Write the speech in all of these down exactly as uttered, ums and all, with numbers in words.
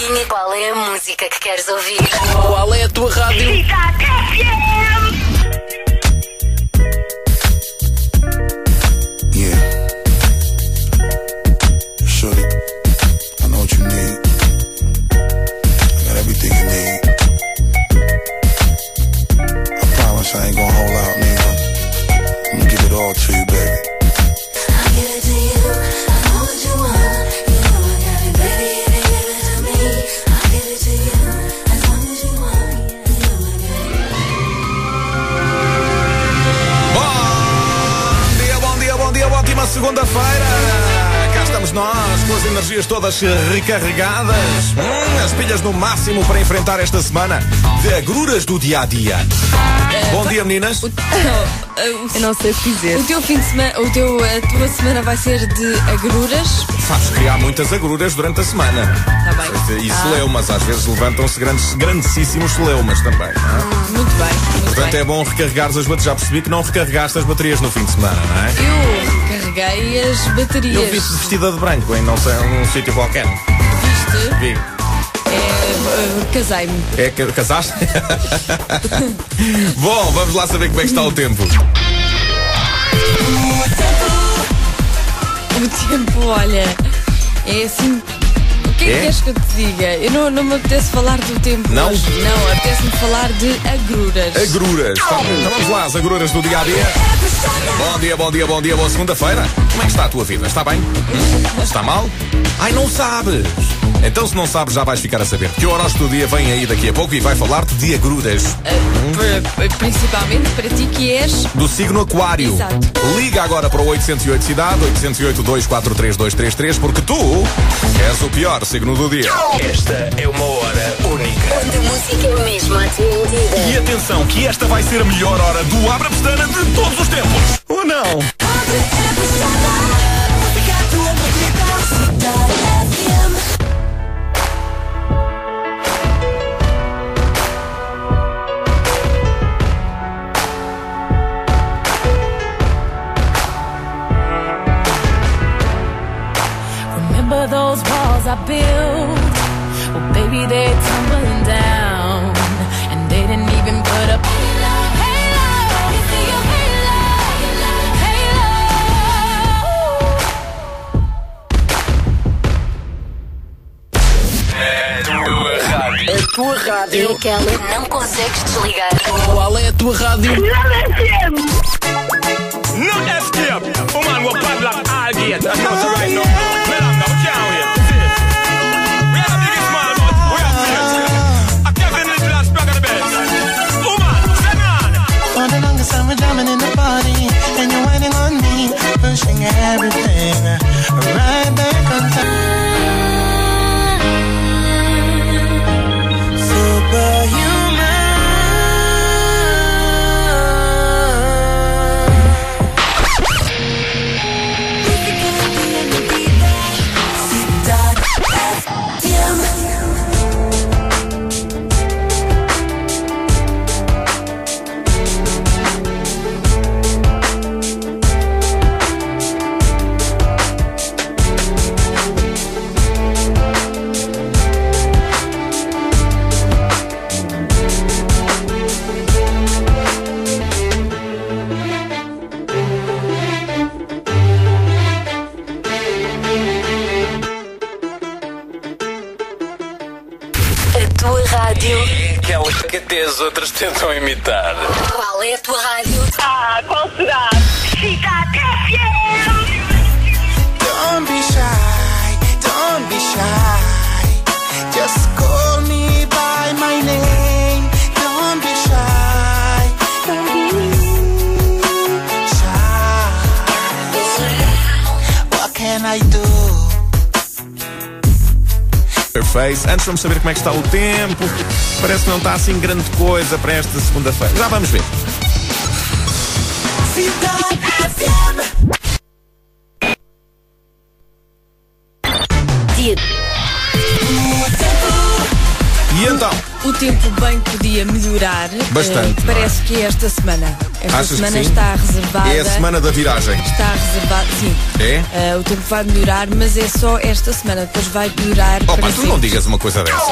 Adivinha qual é a música que queres ouvir? Qual é a tua rádio? Cidade F M. Yeah. Shorty, I know what you need. I got everything you need. I promise I ain't gonna hold out, nigga. I'm gonna give it all to you, baby. I'll give it to you. I know what you want. You know I got it, baby. If you give it to me, I'll give it to you. As long as you want me, you know I got it. Bom dia, bom dia, bom dia, ótima segunda-feira. Cá estamos nós, com as energias todas recarregadas, hum, as pilhas no máximo para enfrentar esta semana de agruras do dia-a-dia. Bom dia, meninas. Eu não sei o que dizer. O teu fim de semana, o teu, a tua semana vai ser de agruras? Sabes que há muitas agruras durante a semana. Tá bem. E Ah. celeumas, às vezes levantam-se grandes, grandíssimos celeumas também. Não é? Hum, muito bem, muito Portanto, bem. é bom recarregares as baterias. Já percebi que não recarregaste as baterias no fim de semana, não é? Eu carreguei as baterias. Eu vi-te vestida de branco em não sei, um sítio qualquer. Viste? Vi. É, uh, casei-me. É que casaste? Bom, vamos lá saber como é que está o tempo. O tempo, olha, é assim. O que é que É? queres que eu te diga? Eu não, não me apetece falar do tempo. Não? hoje. Não, apetece-me falar de agruras. Agruras. Tá, então vamos lá, as agruras do dia a dia. Bom dia, bom dia, bom dia, boa segunda-feira. Como é que está a tua vida? Está bem? Hum? Está mal? Ai, não sabes. Então, se não sabes, já vais ficar a saber. Que o horóscopo do dia vem aí daqui a pouco e vai falar-te de agruras. Uh, pr- Principalmente para ti que és. Do signo Aquário. Exato. Liga agora para o oitocentos e oito Cidade, oitocentos e oito, dois quatro três, dois três três, porque tu és o pior signo do dia. Esta é uma hora única. Onde a música é mesmo à tua medida. E atenção que esta vai ser a melhor hora do Abra Pestana de todos os tempos. Ou não? Remember those walls I built? Well, baby, they're tumbling down, and they didn't even put up Halo, Halo, you see your Halo, Halo. A tua rádio. É aquela que não consegues desligar. Qual é a tua rádio? Cidade F M. No escape. Woman will padlock all gates. I know so right now. Well, I'm not can't wait. We are the biggest man, but we are fierce. I can't finish the last plug of the bed. Woman, send on. For the longest time we're jamming in the party, and you're whining on me, pushing everything right back on time. A tua rádio. É aquela que até as outras tentam imitar. Qual é a tua rádio? Ah, qual será? Cidade F M. Don't be shy, don't be shy. Just call me by my name. Don't be shy, don't be shy. What can I do? Face. Antes vamos saber como é que está o tempo. Parece que não está assim grande coisa para esta segunda-feira. Já vamos ver. Cidade F M. Dia. E então, o tempo bem podia melhorar. Bastante, Eh, parece que é esta semana. Esta Achas que semana sim? está reservada. É a semana da viragem. Está reservado, sim. É? Eh, o tempo vai melhorar, mas é só esta semana. Depois vai piorar. Opa, para tu sempre. não digas uma coisa dessa.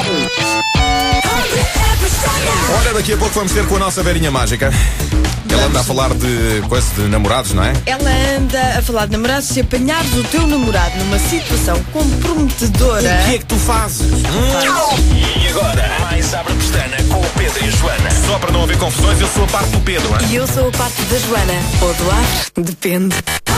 Olha, daqui a pouco vamos ter com a nossa Verinha Mágica. Ela anda a falar de coisa de namorados, não é? Ela anda a falar de namorados. Se apanhares o teu namorado numa situação comprometedora. O que é que tu fazes? E agora, mais abre a pestana com o Pedro e a Joana. Só para não haver confusões, eu sou a parte do Pedro, hein? E eu sou a parte da Joana. Ou do ar, depende.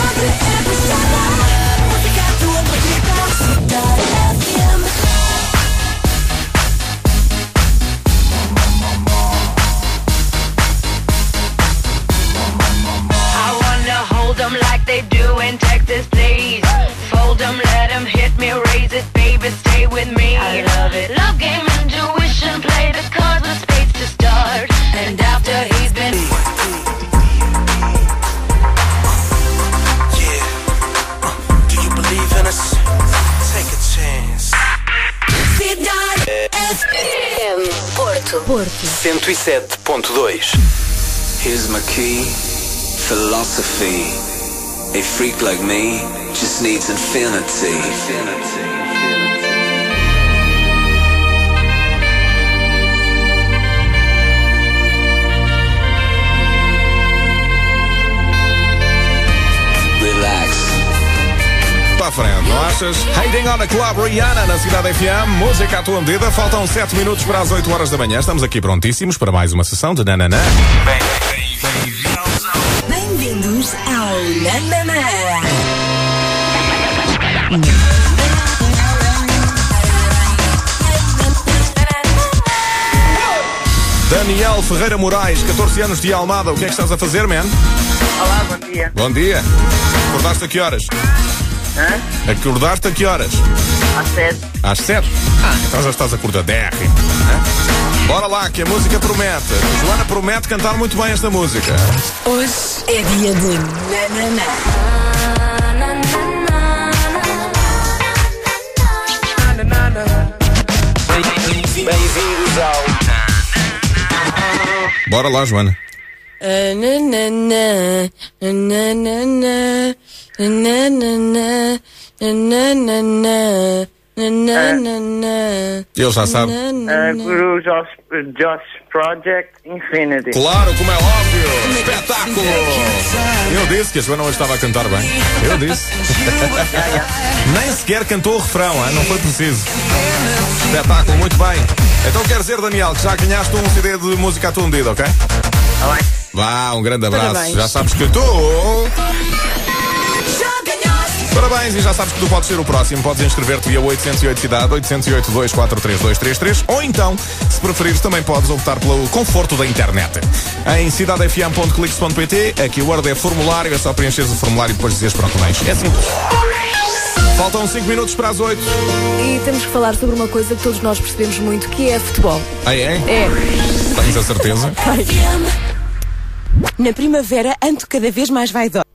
I wanna hold them like they do in Texas, please. Fold them, let them hit me, raise it, baby, stay with me. I love it. Love game, intuition, play the cards with spades to start. And after he's been. Yeah. Uh, do you believe in us? Take a chance. Porto. Porto. cento e sete ponto dois. Here's my key, philosophy. A freak like me just needs infinity. Relax. Para a frente, não achas? Hating on a Club, Rihanna na Cidade F M, música à tua medida. Faltam sete minutos para as oito horas da manhã. Estamos aqui prontíssimos para mais uma sessão de Nananã. Bem-vindos ao Nananã. Daniel Ferreira Moraes, catorze anos de Almada. O que é que estás a fazer, man? Olá, bom dia. Bom dia. Acordaste a que horas? Hã? Acordaste a que horas? Às sete. Às sete? Ah, então já estás acordadérrimo. Hã? Bora lá, que a música promete. A Joana promete cantar muito bem esta música. Hoje é dia de Nananã. Bem-vindos ao Bora lá, Joana. Ah, nananã, nananã, nananã, nananã, nananã. Ele já sabe. Uh, Guru Josh, Josh Project Infinity. Claro, como é óbvio. Espetáculo. Eu disse que a Joana hoje estava a cantar bem. Eu disse. Nem sequer cantou o refrão, hein? Não foi preciso. Espetáculo, muito bem. Então quer dizer, Daniel, que já ganhaste um C D de música à tua medida, ok? Tá bem. Vá, um grande abraço. Parabéns. Já sabes que tu... Parabéns, e já sabes que tu podes ser o próximo. Podes inscrever-te via oitocentos e oito Cidade, oitocentos e oito, dois quatro três, dois três três, ou então, se preferires, também podes optar pelo conforto da internet. Em cidade f m ponto clix ponto p t, aqui o Word é formulário, é só preencheres o formulário e depois dizeres pronto, mais. É simples. Faltam cinco minutos para as oito. E temos que falar sobre uma coisa que todos nós percebemos muito, que é futebol. Ah, é? É. Tens a certeza? Na primavera ando cada vez mais vaidosa.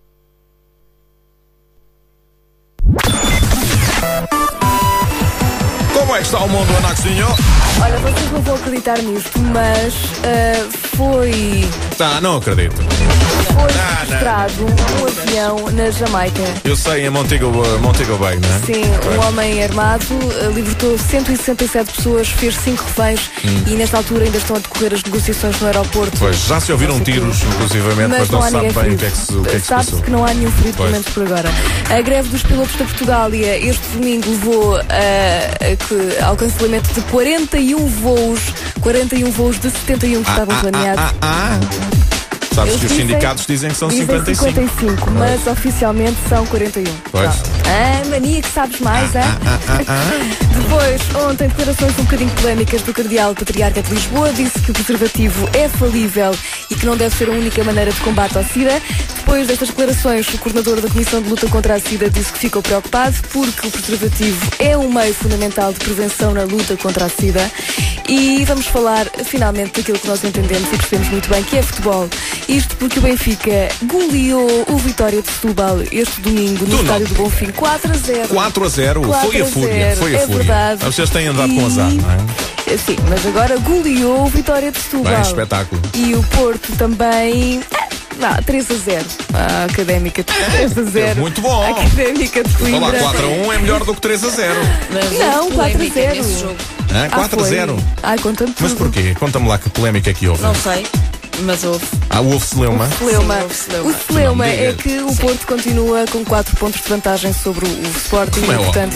Como é que está o mundo, Anaxinho? Olha, vocês não vão acreditar nisto, mas ah, foi, Tá, não acredito. foi Não, não. sequestrado um avião na Jamaica. Eu sei, em Montego, uh, Montego Bay, não é? Sim, um homem armado ah, libertou cento e sessenta e sete pessoas, fez cinco reféns e nesta altura ainda estão a decorrer as negociações no aeroporto. Pois, já se ouviram tiros, inclusivamente, mas, não há se sabe ninguém bem o ferido. que é que se, o que é que se Sabe-se passou. que não há nenhum ferido, pelo Pois. menos por agora. A greve dos pilotos da Portugália este domingo levou ah, a que- ao cancelamento de quarenta e um voos, quarenta e um voos de setenta e um que estavam planeados. Ah, ah, ah. Sabes Eles que os dizem- sindicatos dizem que são Dizem cinquenta e cinco. cinquenta e cinco, mas oficialmente são quarenta e um. Pois. Pronto. Ah, mania que sabes mais, Ah, é? ah, ah, ah. Depois, ontem, declarações um bocadinho polémicas do Cardeal Patriarca de Lisboa, disse que o preservativo é falível e que não deve ser a única maneira de combate ao SIDA. Depois destas declarações, o coordenador da Comissão de Luta contra a SIDA disse que ficou preocupado porque o preservativo é um meio fundamental de prevenção na luta contra a SIDA. E vamos falar, finalmente, daquilo que nós entendemos e percebemos muito bem, que é futebol. Isto porque o Benfica goleou o Vitória de Setúbal este domingo no Tu não. estádio do Bonfim, quatro a zero. quatro a zero, quatro foi a a fúria, zero, foi a é fúria. verdade. Vocês têm andado E com azar, não é? Sim, mas agora goleou o Vitória de Setúbal. Bem, espetáculo. E o Porto também. Ah, três a zero. A Académica de três a zero. Muito bom. A Académica de Coimbra. Olá, quatro a um é melhor do que três a zero. Não, quatro a zero. Ah, quatro a zero. Ai, conta-me tudo. Mas porquê? Conta-me lá que polémica é que houve. Não sei, mas houve. Ah, houve celeuma. O celeuma, Sim, houve celeuma. o celeuma Não me é digas. que o Porto continua com quatro pontos de vantagem sobre o, o Sporting. Como é e, óbvio. portanto,